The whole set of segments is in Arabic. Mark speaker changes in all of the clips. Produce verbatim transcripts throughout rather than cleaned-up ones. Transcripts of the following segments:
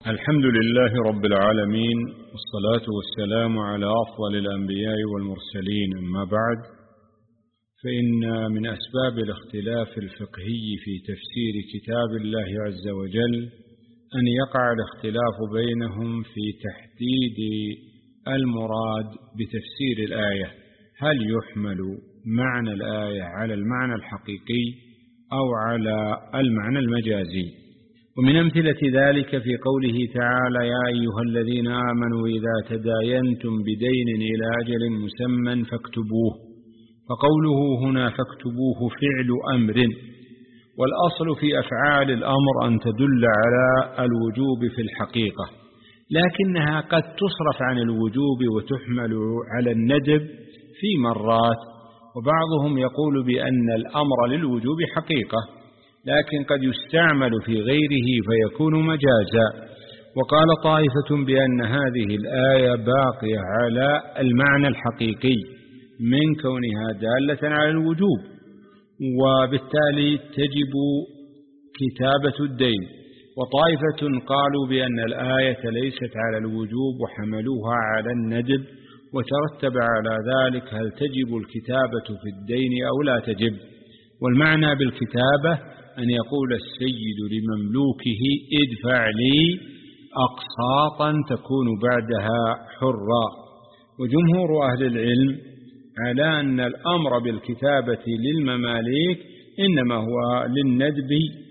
Speaker 1: الحمد لله رب العالمين، والصلاة والسلام على أفضل الأنبياء والمرسلين. أما بعد، فإن من أسباب الاختلاف الفقهي في تفسير كتاب الله عز وجل أن يقع الاختلاف بينهم في تحديد المراد بتفسير الآية، هل يحمل معنى الآية على المعنى الحقيقي أو على المعنى المجازي. ومن أمثلة ذلك في قوله تعالى: يا أيها الذين آمنوا إذا تداينتم بدين إلى أجل مسمى فاكتبوه، فقوله هنا فاكتبوه فعل أمر، والأصل في أفعال الأمر أن تدل على الوجوب في الحقيقة، لكنها قد تصرف عن الوجوب وتحمل على الندب في مرات، وبعضهم يقول بأن الأمر للوجوب حقيقة، لكن قد يستعمل في غيره فيكون مجازا. وقال طائفة بأن هذه الآية باقية على المعنى الحقيقي من كونها دالة على الوجوب، وبالتالي تجب كتابة الدين. وطائفة قالوا بأن الآية ليست على الوجوب وحملوها على الندب، وترتب على ذلك هل تجب الكتابة في الدين أو لا تجب. والمعنى بالكتابة أن يقول السيد لمملوكه: ادفع لي أقساطا تكون بعدها حرا. وجمهور أهل العلم على أن الأمر بالكتابة للمماليك إنما هو للندب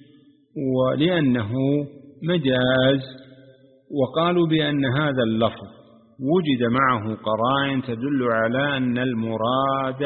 Speaker 1: ولأنه مجاز، وقالوا بأن هذا اللفظ وجد معه قرائن تدل على أن المراد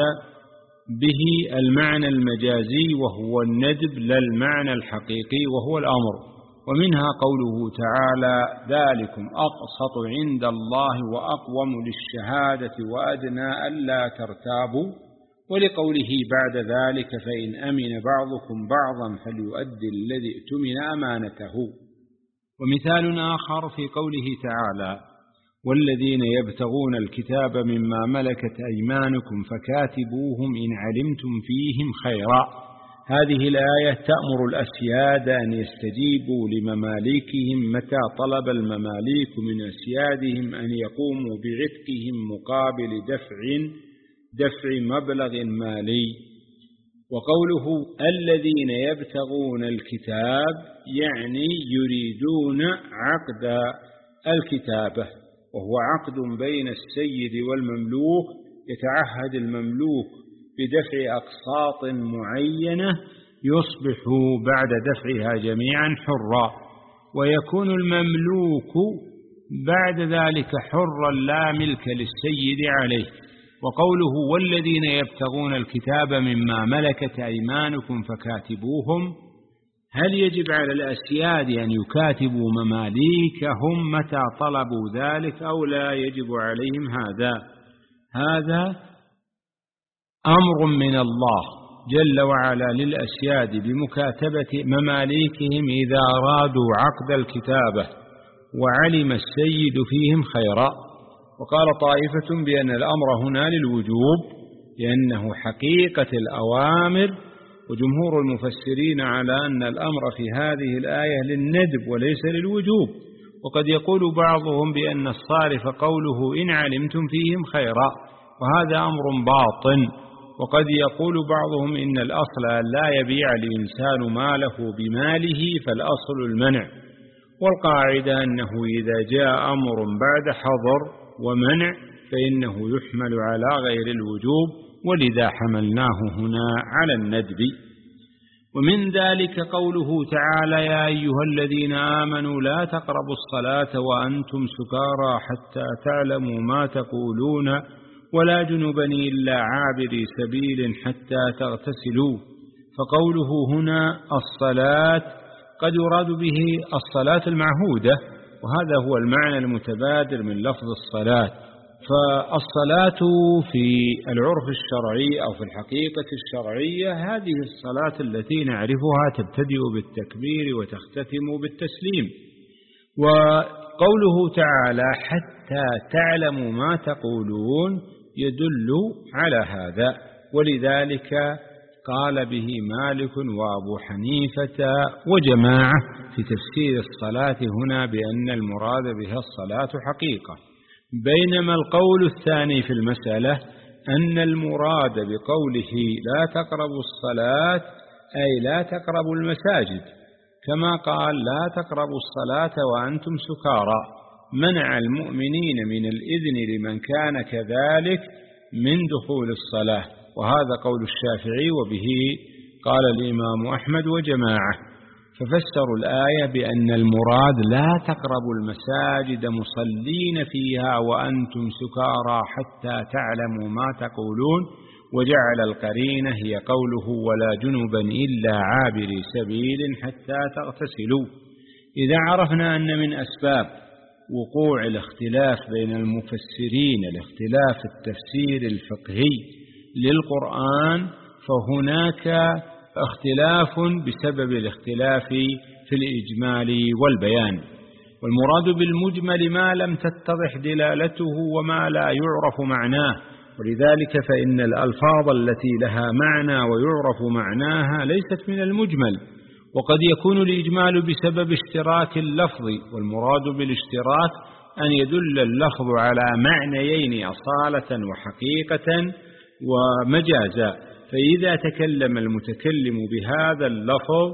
Speaker 1: به المعنى المجازي وهو الندب لا المعنى الحقيقي وهو الأمر. ومنها قوله تعالى: ذلكم أقسط عند الله وأقوم للشهادة وأدنى ألا ترتابوا، ولقوله بعد ذلك: فإن أمن بعضكم بعضا فليؤدي الذي اؤتمن أمانته. ومثال آخر في قوله تعالى: والذين يبتغون الكتاب مما ملكت أيمانكم فكاتبوهم إن علمتم فيهم خيرا. هذه الآية تأمر الأسياد أن يستجيبوا لمماليكهم متى طلب المماليك من أسيادهم أن يقوموا بعتقهم مقابل دفع دفع مبلغ مالي. وقوله الذين يبتغون الكتاب يعني يريدون عقد الكتابة، وهو عقد بين السيد والمملوك، يتعهد المملوك بدفع أقساط معينة يصبح بعد دفعها جميعا حرا، ويكون المملوك بعد ذلك حرا لا ملك للسيد عليه. وقوله والذين يبتغون الكتاب مما ملكت أيمانكم فكاتبوهم، هل يجب على الأسياد أن يكاتبوا مماليكهم متى طلبوا ذلك أو لا يجب عليهم هذا؟ هذا أمر من الله جل وعلا للأسياد بمكاتبة مماليكهم إذا أرادوا عقد الكتابة وعلم السيد فيهم خيرا. وقال طائفة بأن الأمر هنا للوجوب لأنه حقيقة الأوامر، وجمهور المفسرين على أن الأمر في هذه الآية للندب وليس للوجوب. وقد يقول بعضهم بأن الصارف قوله إن علمتم فيهم خيرا، وهذا أمر باطن. وقد يقول بعضهم إن الأصل لا يبيع الإنسان ماله بماله، فالأصل المنع. والقاعدة أنه إذا جاء أمر بعد حظر ومنع فإنه يحمل على غير الوجوب، ولذا حملناه هنا على الندب. ومن ذلك قوله تعالى: يا أيها الذين آمنوا لا تقربوا الصلاة وأنتم سكارى حتى تعلموا ما تقولون ولا جنبا إلا عابري سبيل حتى تغتسلوا. فقوله هنا الصلاة قد يراد به الصلاة المعهودة، وهذا هو المعنى المتبادر من لفظ الصلاة. فالصلاة في العرف الشرعي أو في الحقيقة الشرعية هذه الصلاة التي نعرفها تبتدئ بالتكبير وتختتم بالتسليم. وقوله تعالى حتى تعلموا ما تقولون يدل على هذا، ولذلك قال به مالك وأبو حنيفة وجماعة في تفسير الصلاة هنا بأن المراد بها الصلاة حقيقة، بينما القول الثاني في المسألة أن المراد بقوله لا تقربوا الصلاة أي لا تقربوا المساجد، كما قال لا تقربوا الصلاة وأنتم سكارى، منع المؤمنين من الإذن لمن كان كذلك من دخول الصلاة، وهذا قول الشافعي وبه قال الإمام أحمد وجماعة، ففسروا الآية بأن المراد لا تقربوا المساجد مصلين فيها وأنتم سكارى حتى تعلموا ما تقولون، وجعل القرينة هي قوله ولا جنبا إلا عابري سبيل حتى تغتسلوا. إذا عرفنا أن من أسباب وقوع الاختلاف بين المفسرين الاختلاف التفسير الفقهي للقرآن، فهناك اختلاف بسبب الاختلاف في الإجمال والبيان، والمراد بالمجمل ما لم تتضح دلالته وما لا يعرف معناه، ولذلك فإن الألفاظ التي لها معنى ويعرف معناها ليست من المجمل، وقد يكون الإجمال بسبب اشتراك اللفظ، والمراد بالاشتراك أن يدل اللفظ على معنيين أصالة وحقيقة ومجازا، فإذا تكلم المتكلم بهذا اللفظ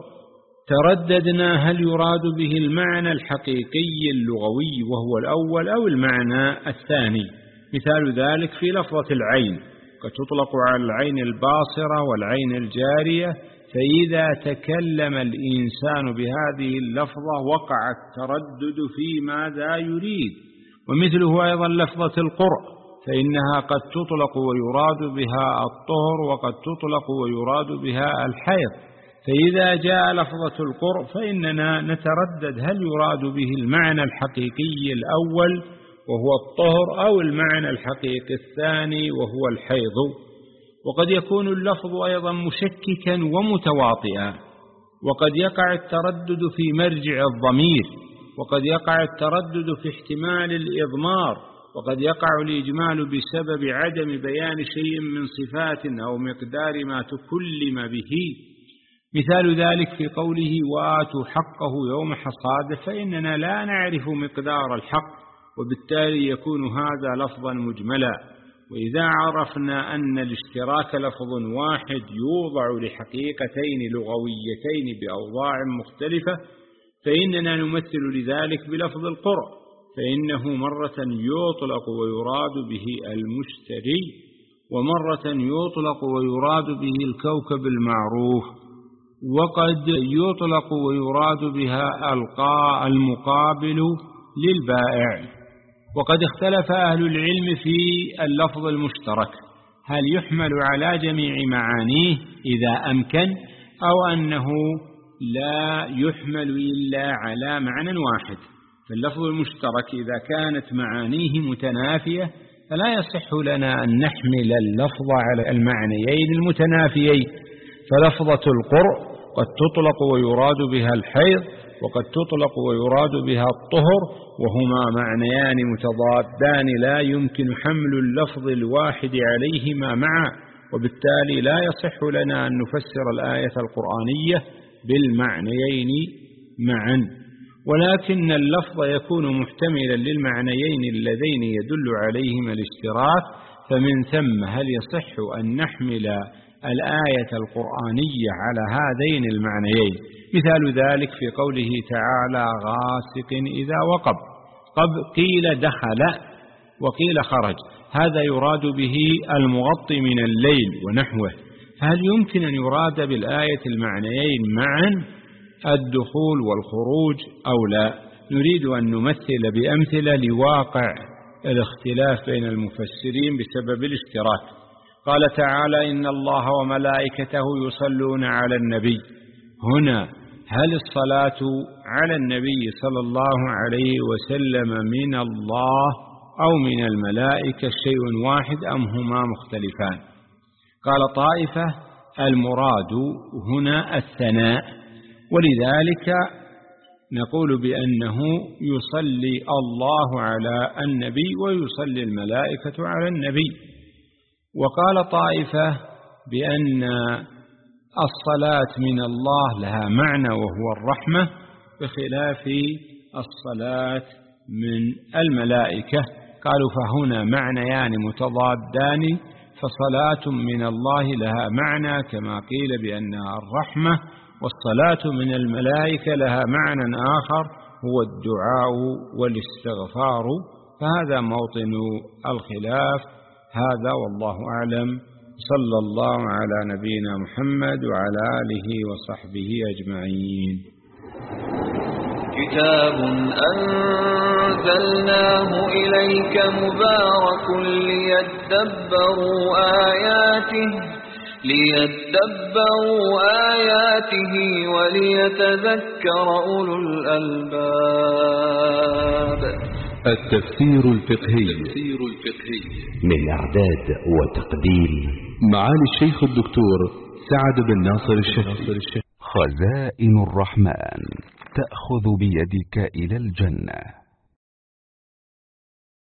Speaker 1: ترددنا هل يراد به المعنى الحقيقي اللغوي وهو الأول أو المعنى الثاني. مثال ذلك في لفظة العين، قد تطلق على العين الباصرة والعين الجارية، فإذا تكلم الإنسان بهذه اللفظة وقع التردد في ماذا يريد. ومثله أيضا لفظة القرء، فإنها قد تطلق ويراد بها الطهر وقد تطلق ويراد بها الحيض، فإذا جاء لفظة القرء فإننا نتردد هل يراد به المعنى الحقيقي الأول وهو الطهر أو المعنى الحقيقي الثاني وهو الحيض. وقد يكون اللفظ أيضا مشككا ومتواطئا، وقد يقع التردد في مرجع الضمير، وقد يقع التردد في احتمال الإضمار، وقد يقع الإجمال بسبب عدم بيان شيء من صفات أو مقدار ما تكلم به. مثال ذلك في قوله وآتوا حقه يوم حصاده، فإننا لا نعرف مقدار الحق، وبالتالي يكون هذا لفظا مجملا. وإذا عرفنا أن الاشتراك لفظ واحد يوضع لحقيقتين لغويتين بأوضاع مختلفة، فإننا نمثل لذلك بلفظ القرء، فإنه مرة يطلق ويراد به المشتري، ومرة يطلق ويراد به الكوكب المعروف، وقد يطلق ويراد بها القاء المقابل للبائع. وقد اختلف أهل العلم في اللفظ المشترك، هل يحمل على جميع معانيه إذا أمكن، أو أنه لا يحمل إلا على معنى واحد. فاللفظ المشترك إذا كانت معانيه متنافية فلا يصح لنا أن نحمل اللفظ على المعنيين المتنافيين، فلفظة القرء قد تطلق ويراد بها الحيض، وقد تطلق ويراد بها الطهر، وهما معنيان متضادان لا يمكن حمل اللفظ الواحد عليهما معا، وبالتالي لا يصح لنا أن نفسر الآية القرآنية بالمعنيين معا، ولكن اللفظ يكون محتملا للمعنيين اللذين يدل عليهما الاشتراك، فمن ثم هل يصح أن نحمل الآية القرآنية على هذين المعنيين. مثال ذلك في قوله تعالى غاسق إذا وقب، قب قيل دخل وقيل خرج، هذا يراد به المغطي من الليل ونحوه، فهل يمكن أن يراد بالآية المعنيين معا الدخول والخروج أو لا؟ نريد أن نمثل بأمثلة لواقع الاختلاف بين المفسرين بسبب الاشتراك. قال تعالى إن الله وملائكته يصلون على النبي، هنا هل الصلاة على النبي صلى الله عليه وسلم من الله أو من الملائكة شيء واحد أم هما مختلفان؟ قال طائفة المراد هنا الثناء، ولذلك نقول بأنه يصلي الله على النبي ويصلي الملائكة على النبي. وقال طائفة بأن الصلاة من الله لها معنى وهو الرحمة، بخلاف الصلاة من الملائكة. قالوا فهنا معنيان متضادان، فصلاة من الله لها معنى كما قيل بأنها الرحمة، والصلاة من الملائكة لها معنى آخر هو الدعاء والاستغفار، فهذا موطن الخلاف. هذا والله أعلم. صلى الله على نبينا محمد وعلى آله وصحبه أجمعين.
Speaker 2: كتاب أنزلناه إليك مبارك ليدبروا آياته ليدبروا آياته وليتذكر أولو الألباب.
Speaker 3: التفسير الفقهي
Speaker 4: من إعداد وتقديم
Speaker 3: معالي الشيخ الدكتور سعد بن ناصر الشهري.
Speaker 4: خزائن الرحمن تأخذ بيدك إلى الجنة.